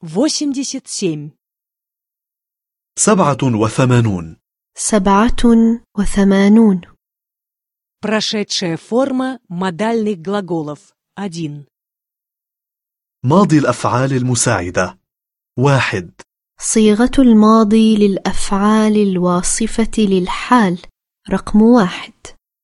87. 87. 87. Прошедшая форма модальных глаголов. 1. ماضي الأفعال المساعدة. 1. صيغة الماضي للأفعال الواصفة للحال. رقم 1.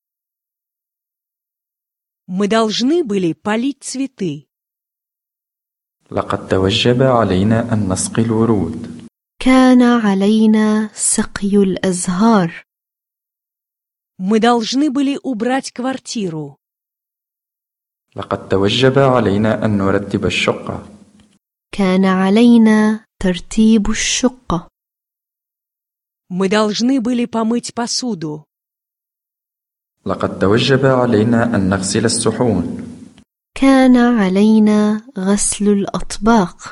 Мы должны были полить цветы. لقد توجب علينا أن نسقي الورود. كان علينا سقي الأزهار. Мы должны были убрать квартиру. لقد توجب علينا أن نرتب الشقة. كان علينا ترتيب الشقة. Мы должны были помыть посуду. لقد توجب علينا أن نغسل الصحون. كان علينا غسل الأطباق.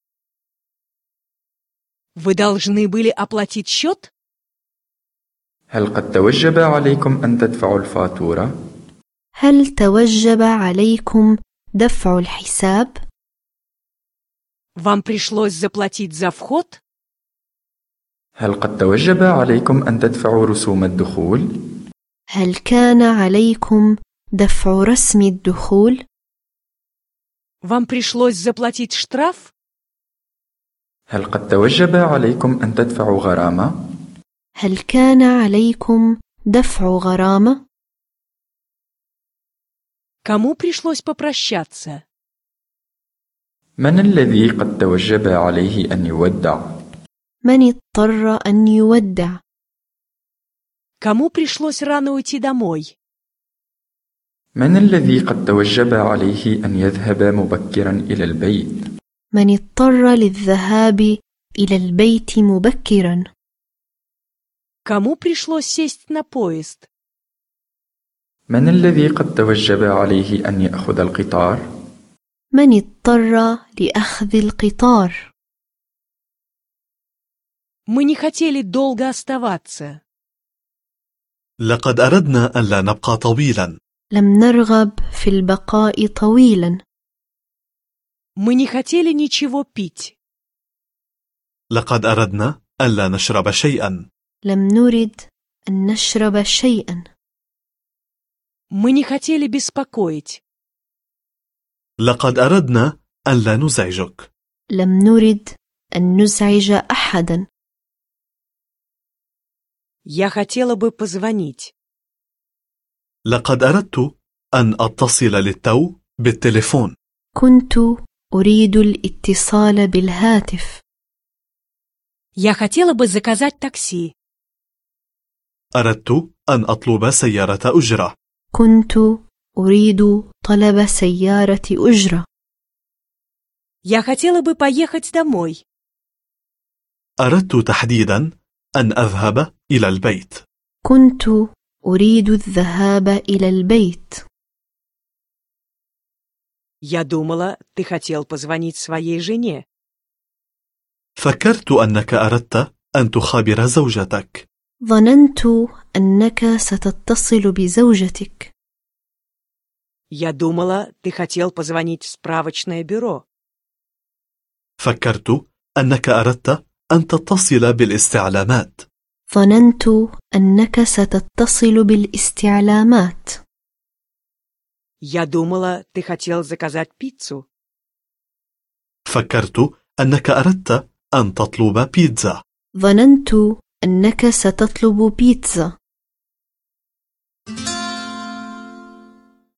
Вы должны были оплатить счет? هل قد توجب عليكم أن تدفعوا الفاتورة؟ هل توجب عليكم دفع الحساب؟ Вам пришлось заплатить за вход? هل قد توجب عليكم أن تدفعوا رسوم الدخول؟ هل كان عليكم دفع رسم الدخول؟ Вам пришлось заплатить штраф? هل قد توجب عليكم أن تدفعوا غرامة؟ هل كان عليكم دفع غرامة؟ Кому пришлось попрощаться? من الذي قد توجب عليه أن يودع؟ من اضطر أن يودع؟ Кому пришлось рано уйти домой? من الذي قد توجب عليه أن يذهب مبكرا إلى البيت؟ من اضطر للذهاب إلى البيت مبكرا؟ Кому пришлось сесть на поезд? من الذي قد توجب عليه أن يأخذ القطار؟ من اضطر لأخذ القطار؟ Мы не хотели долго оставаться. لقد أردنا أن لا نبقى طويلا. لم نرغب في البقاء طويلا. Мы не хотели ничего пить. لقد أردنا أن لا نشرب شيئا. لم نرد أن نشرب شيئا. Мы не хотели беспокоить. لقد أردنا أن لا نزعجك. لم نرد أن نزعج أحدا. Я хотела бы позвонить. لقد أردت أن أتصل للتو بالتليفون. كنت أريد الاتصال بالهاتف. Я хотела бы заказать такси. أردت أن أطلب سيارة أجرة. كنت أريد طلب سيارة أجرة. Я хотела бы поехать домой. أردت تحديدا أن أذهب إلى البيت. كنت أريد الذهاب إلى البيت. Я думала, ты хотел позвонить своей жене. فكرت أنك أردت أن تخابر زوجتك. ظننت أنك ستتصل بزوجتك. Я думала, ты хотел позвонить в справочное бюро. فكرت أنك أردت أن تتصل بالاستعلامات. ظننت أنك ستتصل بالاستعلامات. Я думала, ты хотел заказать пиццу. فكرت أنك أردت أن تطلب بيتزا. ظننت أنك ستطلب بيتزا.